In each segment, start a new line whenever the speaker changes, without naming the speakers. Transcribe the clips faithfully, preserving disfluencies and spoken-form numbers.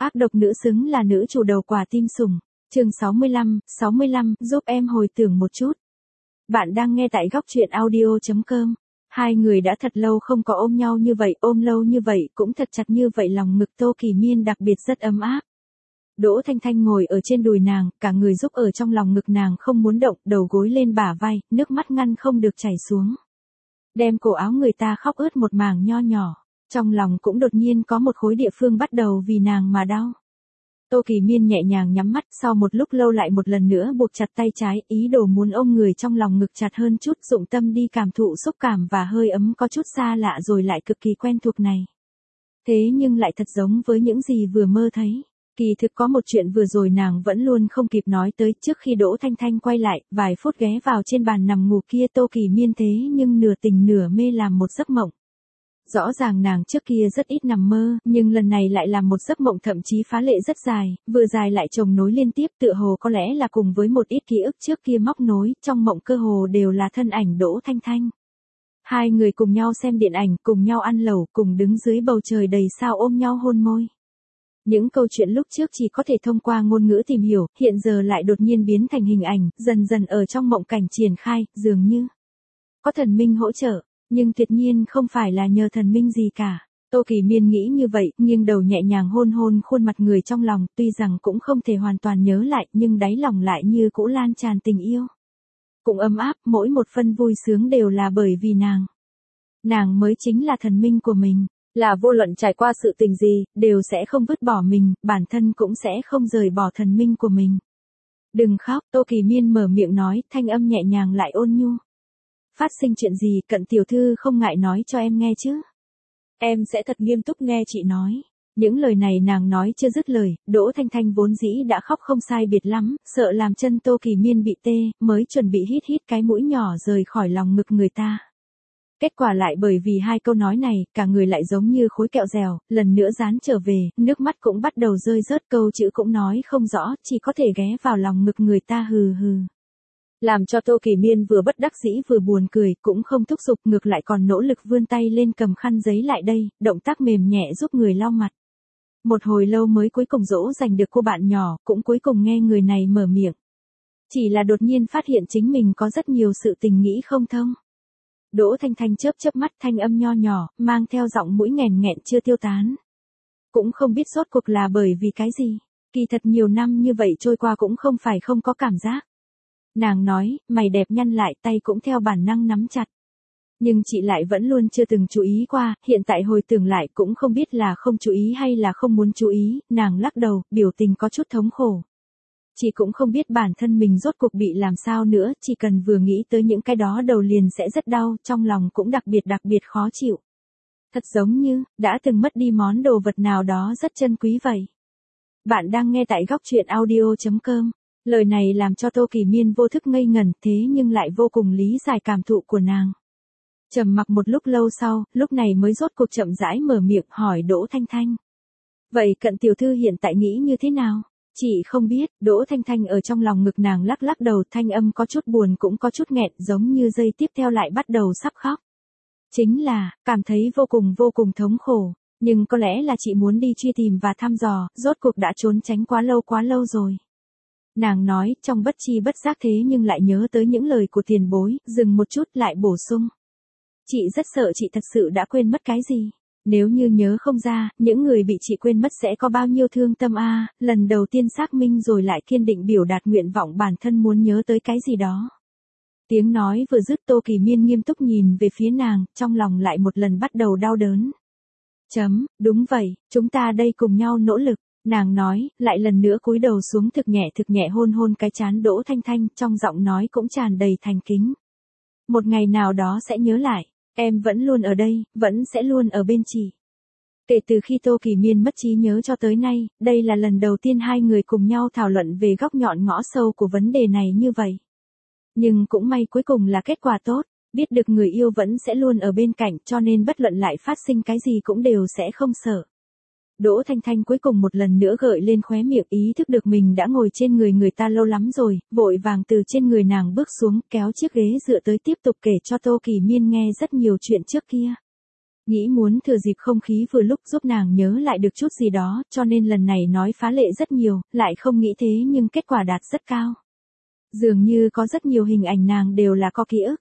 Ác độc nữ xứng là nữ chủ đầu quả tim sủng. Chương sáu mươi lăm, sáu mươi lăm, giúp em hồi tưởng một chút. Bạn đang nghe tại góc truyện audio chấm com. Hai người đã thật lâu không có ôm nhau như vậy, ôm lâu như vậy, cũng thật chặt như vậy, lòng ngực Tô Kỳ Miên đặc biệt rất ấm áp. Đỗ Thanh Thanh ngồi ở trên đùi nàng, cả người giúp ở trong lòng ngực nàng không muốn động, đầu gối lên bả vai, nước mắt ngăn không được chảy xuống. Đem cổ áo người ta khóc ướt một mảng nho nhỏ, trong lòng cũng đột nhiên có một khối địa phương bắt đầu vì nàng mà đau. Tô Kỳ Miên nhẹ nhàng nhắm mắt, sau một lúc lâu lại một lần nữa buộc chặt tay trái, ý đồ muốn ôm người trong lòng ngực chặt hơn chút, dụng tâm đi cảm thụ xúc cảm và hơi ấm có chút xa lạ rồi lại cực kỳ quen thuộc này. Thế nhưng lại thật giống với những gì vừa mơ thấy. Kỳ thực có một chuyện vừa rồi nàng vẫn luôn không kịp nói tới, trước khi Đỗ Thanh Thanh quay lại, vài phút ghé vào trên bàn nằm ngủ kia Tô Kỳ Miên thế nhưng nửa tỉnh nửa mê làm một giấc mộng. Rõ ràng nàng trước kia rất ít nằm mơ, nhưng lần này lại làm một giấc mộng thậm chí phá lệ rất dài, vừa dài lại chồng nối liên tiếp, tựa hồ có lẽ là cùng với một ít ký ức trước kia móc nối, trong mộng cơ hồ đều là thân ảnh Đỗ Thanh Thanh. Hai người cùng nhau xem điện ảnh, cùng nhau ăn lẩu, cùng đứng dưới bầu trời đầy sao ôm nhau hôn môi. Những câu chuyện lúc trước chỉ có thể thông qua ngôn ngữ tìm hiểu, hiện giờ lại đột nhiên biến thành hình ảnh, dần dần ở trong mộng cảnh triển khai, dường như có thần minh hỗ trợ. Nhưng tuyệt nhiên không phải là nhờ thần minh gì cả. Tô Kỳ Miên nghĩ như vậy, nghiêng đầu nhẹ nhàng hôn hôn khuôn mặt người trong lòng, tuy rằng cũng không thể hoàn toàn nhớ lại, nhưng đáy lòng lại như cũ lan tràn tình yêu. Cũng ấm áp, mỗi một phân vui sướng đều là bởi vì nàng. Nàng mới chính là thần minh của mình, là vô luận trải qua sự tình gì, đều sẽ không vứt bỏ mình, bản thân cũng sẽ không rời bỏ thần minh của mình. Đừng khóc, Tô Kỳ Miên mở miệng nói, thanh âm nhẹ nhàng lại ôn nhu. Phát sinh chuyện gì, Cận tiểu thư không ngại nói cho em nghe chứ? Em sẽ thật nghiêm túc nghe chị nói. Những lời này nàng nói chưa dứt lời, Đỗ Thanh Thanh vốn dĩ đã khóc không sai biệt lắm, sợ làm chân Tô Kỳ Miên bị tê, mới chuẩn bị hít hít cái mũi nhỏ rời khỏi lòng ngực người ta. Kết quả lại bởi vì hai câu nói này, cả người lại giống như khối kẹo dẻo, lần nữa dán trở về, nước mắt cũng bắt đầu rơi rớt, câu chữ cũng nói không rõ, chỉ có thể ghé vào lòng ngực người ta hừ hừ. Làm cho Tô Kỳ Miên vừa bất đắc dĩ vừa buồn cười, cũng không thúc giục, ngược lại còn nỗ lực vươn tay lên cầm khăn giấy lại đây, động tác mềm nhẹ giúp người lau mặt. Một hồi lâu mới cuối cùng dỗ dành được cô bạn nhỏ, cũng cuối cùng nghe người này mở miệng. Chỉ là đột nhiên phát hiện chính mình có rất nhiều sự tình nghĩ không thông. Đỗ Thanh Thanh chớp chớp mắt, thanh âm nho nhỏ, mang theo giọng mũi nghèn nghẹn chưa tiêu tán. Cũng không biết rốt cuộc là bởi vì cái gì, kỳ thật nhiều năm như vậy trôi qua cũng không phải không có cảm giác. Nàng nói, mày đẹp nhăn lại, tay cũng theo bản năng nắm chặt. Nhưng chị lại vẫn luôn chưa từng chú ý qua, hiện tại hồi tưởng lại cũng không biết là không chú ý hay là không muốn chú ý, nàng lắc đầu, biểu tình có chút thống khổ. Chị cũng không biết bản thân mình rốt cuộc bị làm sao nữa, chỉ cần vừa nghĩ tới những cái đó đầu liền sẽ rất đau, trong lòng cũng đặc biệt đặc biệt khó chịu. Thật giống như, đã từng mất đi món đồ vật nào đó rất chân quý vậy. Bạn đang nghe tại góc truyện audio chấm com. Lời này làm cho Tô Kỳ Miên vô thức ngây ngẩn, thế nhưng lại vô cùng lý giải cảm thụ của nàng. Trầm mặc một lúc lâu sau, lúc này mới rốt cuộc chậm rãi mở miệng hỏi Đỗ Thanh Thanh. Vậy Cận tiểu thư hiện tại nghĩ như thế nào? Chị không biết, Đỗ Thanh Thanh ở trong lòng ngực nàng lắc lắc đầu, thanh âm có chút buồn cũng có chút nghẹn, giống như giây tiếp theo lại bắt đầu sắp khóc. Chính là, cảm thấy vô cùng vô cùng thống khổ, nhưng có lẽ là chị muốn đi truy tìm và thăm dò, rốt cuộc đã trốn tránh quá lâu quá lâu rồi. Nàng nói, trong bất chi bất giác thế nhưng lại nhớ tới những lời của tiền bối, dừng một chút lại bổ sung. Chị rất sợ chị thật sự đã quên mất cái gì. Nếu như nhớ không ra, những người bị chị quên mất sẽ có bao nhiêu thương tâm a, à, lần đầu tiên xác minh rồi lại kiên định biểu đạt nguyện vọng bản thân muốn nhớ tới cái gì đó. Tiếng nói vừa dứt, Tô Kỳ Miên nghiêm túc nhìn về phía nàng, trong lòng lại một lần bắt đầu đau đớn. Chấm, đúng vậy, chúng ta đây cùng nhau nỗ lực. Nàng nói, lại lần nữa cúi đầu xuống thực nhẹ thực nhẹ hôn hôn cái trán Đỗ Thanh Thanh, trong giọng nói cũng tràn đầy thành kính. Một ngày nào đó sẽ nhớ lại, em vẫn luôn ở đây, vẫn sẽ luôn ở bên chị. Kể từ khi Tô Kỳ Miên mất trí nhớ cho tới nay, đây là lần đầu tiên hai người cùng nhau thảo luận về góc nhọn ngõ sâu của vấn đề này như vậy. Nhưng cũng may cuối cùng là kết quả tốt, biết được người yêu vẫn sẽ luôn ở bên cạnh, cho nên bất luận lại phát sinh cái gì cũng đều sẽ không sợ. Đỗ Thanh Thanh cuối cùng một lần nữa gợi lên khóe miệng, ý thức được mình đã ngồi trên người người ta lâu lắm rồi, vội vàng từ trên người nàng bước xuống, kéo chiếc ghế dựa tới tiếp tục kể cho Tô Kỳ Miên nghe rất nhiều chuyện trước kia. Nghĩ muốn thừa dịp không khí vừa lúc giúp nàng nhớ lại được chút gì đó, cho nên lần này nói phá lệ rất nhiều, lại không nghĩ thế nhưng kết quả đạt rất cao. Dường như có rất nhiều hình ảnh nàng đều là có ký ức.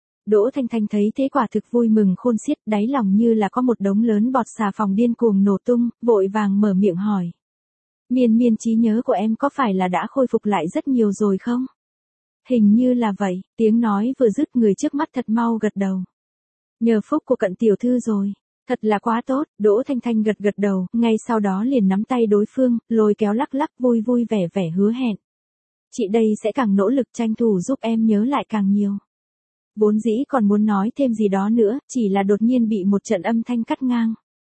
Đỗ Thanh Thanh thấy thế quả thực vui mừng khôn xiết, đáy lòng như là có một đống lớn bọt xà phòng điên cuồng nổ tung, vội vàng mở miệng hỏi. Miên miên trí nhớ của em có phải là đã khôi phục lại rất nhiều rồi không? Hình như là vậy, tiếng nói vừa dứt người trước mắt thật mau gật đầu. Nhờ phúc của Cận tiểu thư rồi, thật là quá tốt, Đỗ Thanh Thanh gật gật đầu, ngay sau đó liền nắm tay đối phương, lôi kéo lắc lắc vui vui vẻ vẻ hứa hẹn. Chị đây sẽ càng nỗ lực tranh thủ giúp em nhớ lại càng nhiều. Vốn dĩ còn muốn nói thêm gì đó nữa, chỉ là đột nhiên bị một trận âm thanh cắt ngang.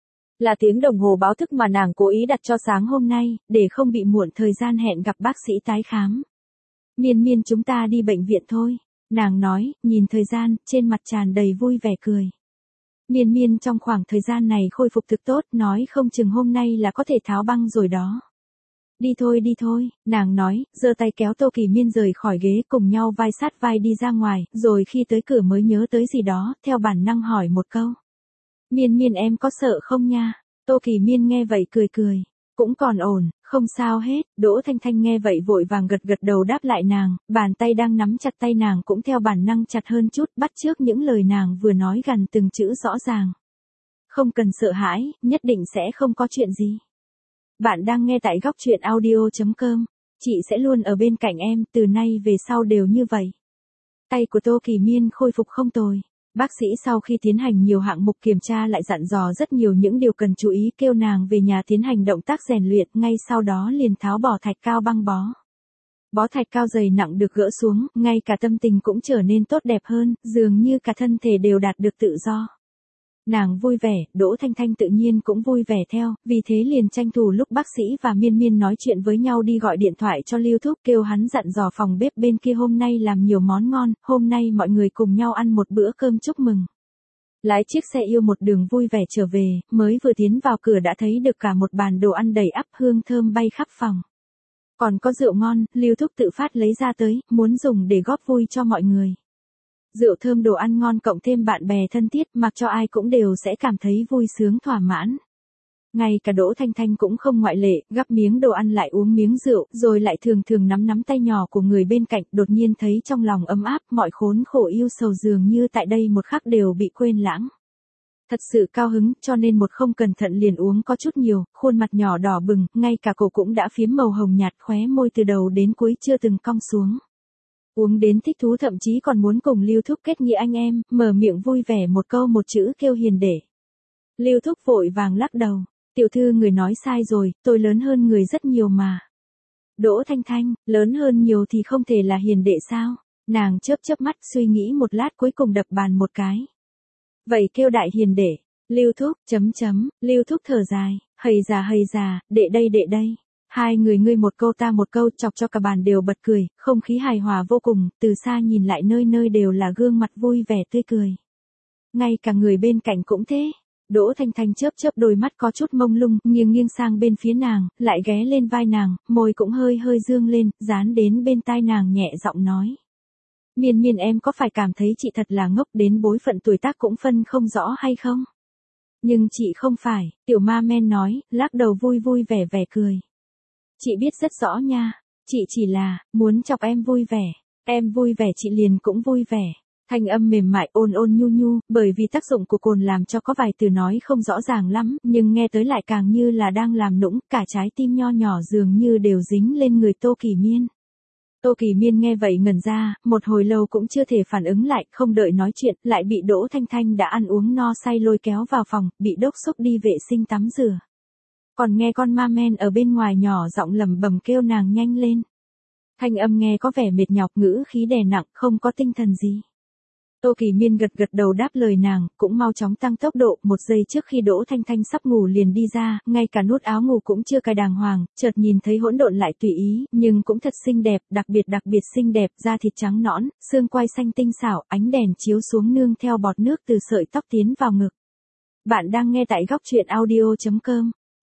Là tiếng đồng hồ báo thức mà nàng cố ý đặt cho sáng hôm nay, để không bị muộn thời gian hẹn gặp bác sĩ tái khám. Miên miên chúng ta đi bệnh viện thôi, nàng nói, nhìn thời gian, trên mặt tràn đầy vui vẻ cười. Miên miên trong khoảng thời gian này khôi phục thực tốt, nói không chừng hôm nay là có thể tháo băng rồi đó. Đi thôi đi thôi, nàng nói, giơ tay kéo Tô Kỳ Miên rời khỏi ghế cùng nhau vai sát vai đi ra ngoài, rồi khi tới cửa mới nhớ tới gì đó, theo bản năng hỏi một câu. Miên miên em có sợ không nha? Tô Kỳ Miên nghe vậy cười cười. Cũng còn ổn, không sao hết, Đỗ Thanh Thanh nghe vậy vội vàng gật gật đầu đáp lại nàng, bàn tay đang nắm chặt tay nàng cũng theo bản năng chặt hơn chút, bắt chước những lời nàng vừa nói gần từng chữ rõ ràng. Không cần sợ hãi, nhất định sẽ không có chuyện gì. Bạn đang nghe tại góc truyện audio chấm com, chị sẽ luôn ở bên cạnh em, từ nay về sau đều như vậy. Tay của Tô Kỳ Miên khôi phục không tồi. Bác sĩ sau khi tiến hành nhiều hạng mục kiểm tra lại dặn dò rất nhiều những điều cần chú ý, kêu nàng về nhà tiến hành động tác rèn luyện, ngay sau đó liền tháo bỏ thạch cao băng bó. Bó thạch cao dày nặng được gỡ xuống, ngay cả tâm tình cũng trở nên tốt đẹp hơn, dường như cả thân thể đều đạt được tự do. Nàng vui vẻ, Đỗ Thanh Thanh tự nhiên cũng vui vẻ theo, vì thế liền tranh thủ lúc bác sĩ và Miên Miên nói chuyện với nhau đi gọi điện thoại cho Lưu Thúc, kêu hắn dặn dò phòng bếp bên kia hôm nay làm nhiều món ngon, hôm nay mọi người cùng nhau ăn một bữa cơm chúc mừng. Lái chiếc xe yêu một đường vui vẻ trở về, mới vừa tiến vào cửa đã thấy được cả một bàn đồ ăn đầy ắp hương thơm bay khắp phòng. Còn có rượu ngon, Lưu Thúc tự phát lấy ra tới, muốn dùng để góp vui cho mọi người. Rượu thơm đồ ăn ngon cộng thêm bạn bè thân thiết, mặc cho ai cũng đều sẽ cảm thấy vui sướng thỏa mãn. Ngay cả Đỗ Thanh Thanh cũng không ngoại lệ, gắp miếng đồ ăn lại uống miếng rượu, rồi lại thường thường nắm nắm tay nhỏ của người bên cạnh, đột nhiên thấy trong lòng ấm áp, mọi khốn khổ yêu sầu dường như tại đây một khắc đều bị quên lãng. Thật sự cao hứng, cho nên một không cẩn thận liền uống có chút nhiều, khuôn mặt nhỏ đỏ bừng, ngay cả cổ cũng đã phiếm màu hồng nhạt, khóe môi từ đầu đến cuối chưa từng cong xuống. Uống đến thích thú, thậm chí còn muốn cùng Lưu Thúc kết nghĩa anh em, mở miệng vui vẻ một câu một chữ kêu hiền để. Lưu Thúc vội vàng lắc đầu, tiểu thư người nói sai rồi, tôi lớn hơn người rất nhiều mà. Đỗ Thanh Thanh, lớn hơn nhiều thì không thể là hiền đệ sao? Nàng chớp chớp mắt suy nghĩ một lát cuối cùng đập bàn một cái. Vậy kêu đại hiền đệ, Lưu Thúc, chấm chấm, Lưu Thúc thở dài, hầy già hầy già, đệ đây đệ đây. Hai người ngươi một câu ta một câu chọc cho cả bàn đều bật cười, không khí hài hòa vô cùng, từ xa nhìn lại nơi nơi đều là gương mặt vui vẻ tươi cười. Ngay cả người bên cạnh cũng thế. Đỗ Thanh Thanh chớp chớp đôi mắt có chút mông lung, nghiêng nghiêng sang bên phía nàng, lại ghé lên vai nàng, môi cũng hơi hơi dương lên, dán đến bên tai nàng nhẹ giọng nói. Miên miên em có phải cảm thấy chị thật là ngốc đến bối phận tuổi tác cũng phân không rõ hay không? Nhưng chị không phải, tiểu ma men nói, lắc đầu vui vui vẻ vẻ cười. Chị biết rất rõ nha, chị chỉ là, muốn chọc em vui vẻ, em vui vẻ chị liền cũng vui vẻ. Thanh âm mềm mại ôn ôn nhu nhu, bởi vì tác dụng của cồn làm cho có vài từ nói không rõ ràng lắm, nhưng nghe tới lại càng như là đang làm nũng, cả trái tim nho nhỏ dường như đều dính lên người Tô Kỳ Miên. Tô Kỳ Miên nghe vậy ngẩn ra, một hồi lâu cũng chưa thể phản ứng lại, không đợi nói chuyện, lại bị Đỗ Thanh Thanh đã ăn uống no say lôi kéo vào phòng, bị đốc xúc đi vệ sinh tắm rửa. Còn nghe con ma men ở bên ngoài nhỏ giọng lẩm bẩm kêu nàng nhanh lên. Thanh âm nghe có vẻ mệt nhọc, ngữ khí đè nặng, không có tinh thần gì. Tô Kỳ Miên gật gật đầu đáp lời nàng, cũng mau chóng tăng tốc độ, một giây trước khi Đỗ Thanh Thanh sắp ngủ liền đi ra, ngay cả nút áo ngủ cũng chưa cài đàng hoàng, chợt nhìn thấy hỗn độn lại tùy ý, nhưng cũng thật xinh đẹp, đặc biệt đặc biệt xinh đẹp, da thịt trắng nõn, xương quai xanh tinh xảo, ánh đèn chiếu xuống nương theo bọt nước từ sợi tóc tiến vào ngực. Bạn đang nghe tại góc truyện audio chấm com.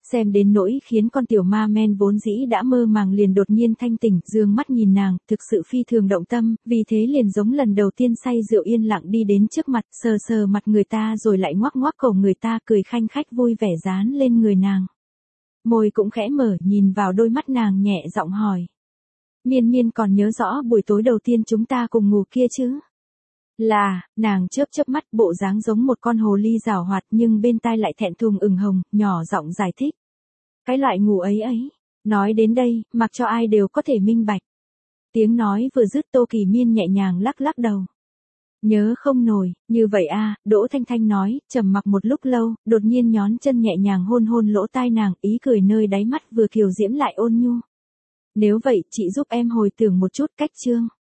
Xem đến nỗi khiến con tiểu ma men vốn dĩ đã mơ màng liền đột nhiên thanh tỉnh, dương mắt nhìn nàng, thực sự phi thường động tâm, vì thế liền giống lần đầu tiên say rượu yên lặng đi đến trước mặt, sờ sờ mặt người ta rồi lại ngoác ngoác cổ người ta, cười khanh khách vui vẻ dán lên người nàng. Môi cũng khẽ mở, nhìn vào đôi mắt nàng nhẹ giọng hỏi. Miên Miên còn nhớ rõ buổi tối đầu tiên chúng ta cùng ngủ kia chứ? Là, nàng chớp chớp mắt, bộ dáng giống một con hồ ly giảo hoạt nhưng bên tai lại thẹn thùng ửng hồng, nhỏ giọng giải thích. Cái loại ngủ ấy ấy, nói đến đây, mặc cho ai đều có thể minh bạch. Tiếng nói vừa dứt Tô Kỳ Miên nhẹ nhàng lắc lắc đầu. Nhớ không nổi, như vậy a, Đỗ Thanh Thanh nói, trầm mặc một lúc lâu, đột nhiên nhón chân nhẹ nhàng hôn hôn lỗ tai nàng, ý cười nơi đáy mắt vừa kiều diễm lại ôn nhu. Nếu vậy, chị giúp em hồi tưởng một chút cách chương.